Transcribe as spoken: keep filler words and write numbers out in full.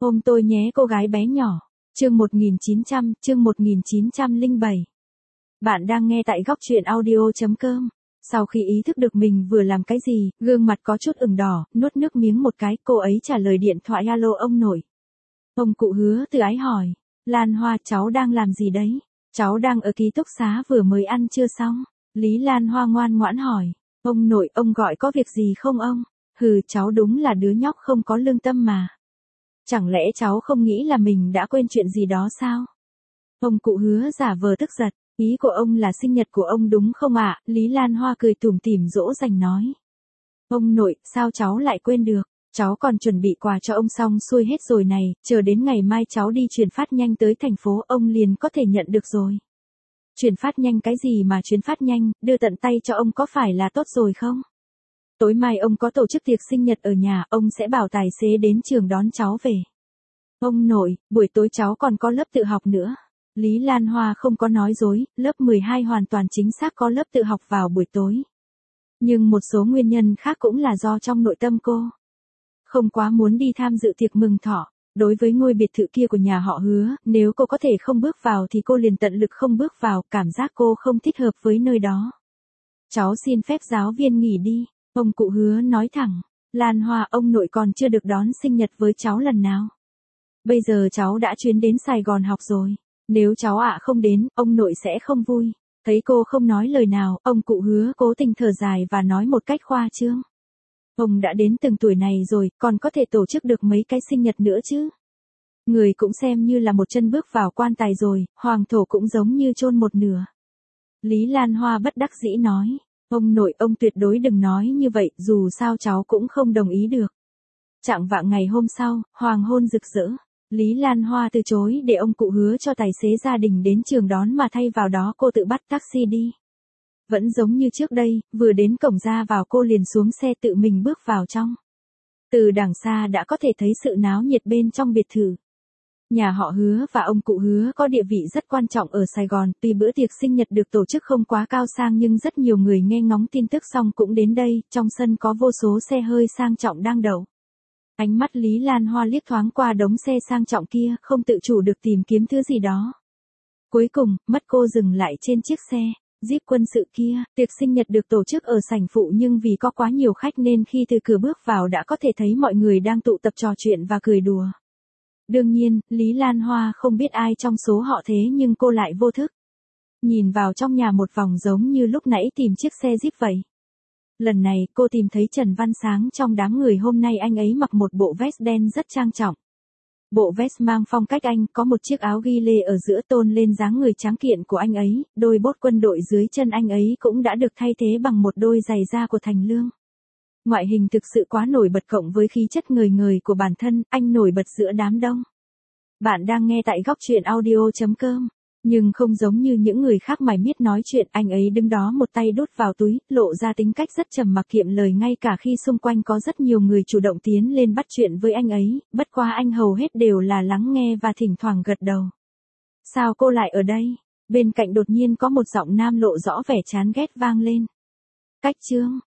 Ôm tôi nhé cô gái bé nhỏ. Chương một nghìn chín trăm, chương một nghìn chín trăm lẻ bảy. Bạn đang nghe tại góc truyện audio chấm com. Sau khi ý thức được mình vừa làm cái gì, gương mặt có chút ửng đỏ, nuốt nước miếng một cái, cô ấy trả lời điện thoại alo ông nội. Ông cụ Hứa từ ái hỏi, Lan Hoa cháu đang làm gì đấy? Cháu đang ở ký túc xá vừa mới ăn trưa xong. Lý Lan Hoa ngoan ngoãn hỏi, ông nội ông gọi có việc gì không ông? Hừ, cháu đúng là đứa nhóc không có lương tâm mà. Chẳng lẽ cháu không nghĩ là mình đã quên chuyện gì đó sao? Ông cụ Hứa giả vờ tức giận, ý của ông là sinh nhật của ông đúng không ạ? À? Lý Lan Hoa cười tủm tỉm dỗ dành nói. Ông nội, sao cháu lại quên được? Cháu còn chuẩn bị quà cho ông xong xuôi hết rồi này, chờ đến ngày mai cháu đi chuyển phát nhanh tới thành phố ông liền có thể nhận được rồi. Chuyển phát nhanh cái gì mà chuyển phát nhanh, đưa tận tay cho ông có phải là tốt rồi không? Tối mai ông có tổ chức tiệc sinh nhật ở nhà, ông sẽ bảo tài xế đến trường đón cháu về. Ông nội, buổi tối cháu còn có lớp tự học nữa. Lý Lan Hoa không có nói dối, lớp mười hai hoàn toàn chính xác có lớp tự học vào buổi tối. Nhưng một số nguyên nhân khác cũng là do trong nội tâm cô không quá muốn đi tham dự tiệc mừng thọ. Đối với ngôi biệt thự kia của nhà họ Hứa, nếu cô có thể không bước vào thì cô liền tận lực không bước vào, cảm giác cô không thích hợp với nơi đó. Cháu xin phép giáo viên nghỉ đi, ông cụ Hứa nói thẳng. Lan Hoa, ông nội còn chưa được đón sinh nhật với cháu lần nào. Bây giờ cháu đã chuyến đến Sài Gòn học rồi. Nếu cháu ạ không đến, ông nội sẽ không vui. Thấy cô không nói lời nào, ông cụ Hứa cố tình thở dài và nói một cách khoa trương. Ông đã đến từng tuổi này rồi, còn có thể tổ chức được mấy cái sinh nhật nữa chứ. Người cũng xem như là một chân bước vào quan tài rồi, hoàng thổ cũng giống như chôn một nửa. Lý Lan Hoa bất đắc dĩ nói, ông nội ông tuyệt đối đừng nói như vậy, dù sao cháu cũng không đồng ý được. Chạng vạng ngày hôm sau, hoàng hôn rực rỡ. Lý Lan Hoa từ chối để ông cụ Hứa cho tài xế gia đình đến trường đón mà thay vào đó cô tự bắt taxi đi. Vẫn giống như trước đây, vừa đến cổng ra vào cô liền xuống xe tự mình bước vào trong. Từ đằng xa đã có thể thấy sự náo nhiệt bên trong biệt thự. Nhà họ Hứa và ông cụ Hứa có địa vị rất quan trọng ở Sài Gòn, tuy bữa tiệc sinh nhật được tổ chức không quá cao sang nhưng rất nhiều người nghe ngóng tin tức xong cũng đến đây, trong sân có vô số xe hơi sang trọng đang đậu. Ánh mắt Lý Lan Hoa liếc thoáng qua đống xe sang trọng kia, không tự chủ được tìm kiếm thứ gì đó. Cuối cùng, mắt cô dừng lại trên chiếc xe Jeep quân sự kia. Tiệc sinh nhật được tổ chức ở sảnh phụ nhưng vì có quá nhiều khách nên khi từ cửa bước vào đã có thể thấy mọi người đang tụ tập trò chuyện và cười đùa. Đương nhiên, Lý Lan Hoa không biết ai trong số họ thế nhưng cô lại vô thức nhìn vào trong nhà một vòng giống như lúc nãy tìm chiếc xe Jeep vậy. Lần này, cô tìm thấy Trần Văn Sáng trong đám người hôm nay anh ấy mặc một bộ vest đen rất trang trọng. Bộ vest mang phong cách Anh, có một chiếc áo ghi lê ở giữa tôn lên dáng người tráng kiện của anh ấy, đôi bốt quân đội dưới chân anh ấy cũng đã được thay thế bằng một đôi giày da của Thành Lương. Ngoại hình thực sự quá nổi bật cộng với khí chất ngời ngời của bản thân, anh nổi bật giữa đám đông. Bạn đang nghe tại góc truyện audio chấm com. Nhưng không giống như những người khác mải miết nói chuyện, anh ấy đứng đó một tay đút vào túi, lộ ra tính cách rất trầm mặc kiệm lời ngay cả khi xung quanh có rất nhiều người chủ động tiến lên bắt chuyện với anh ấy, bất quá anh hầu hết đều là lắng nghe và thỉnh thoảng gật đầu. Sao cô lại ở đây? Bên cạnh đột nhiên có một giọng nam lộ rõ vẻ chán ghét vang lên. Cách Trương,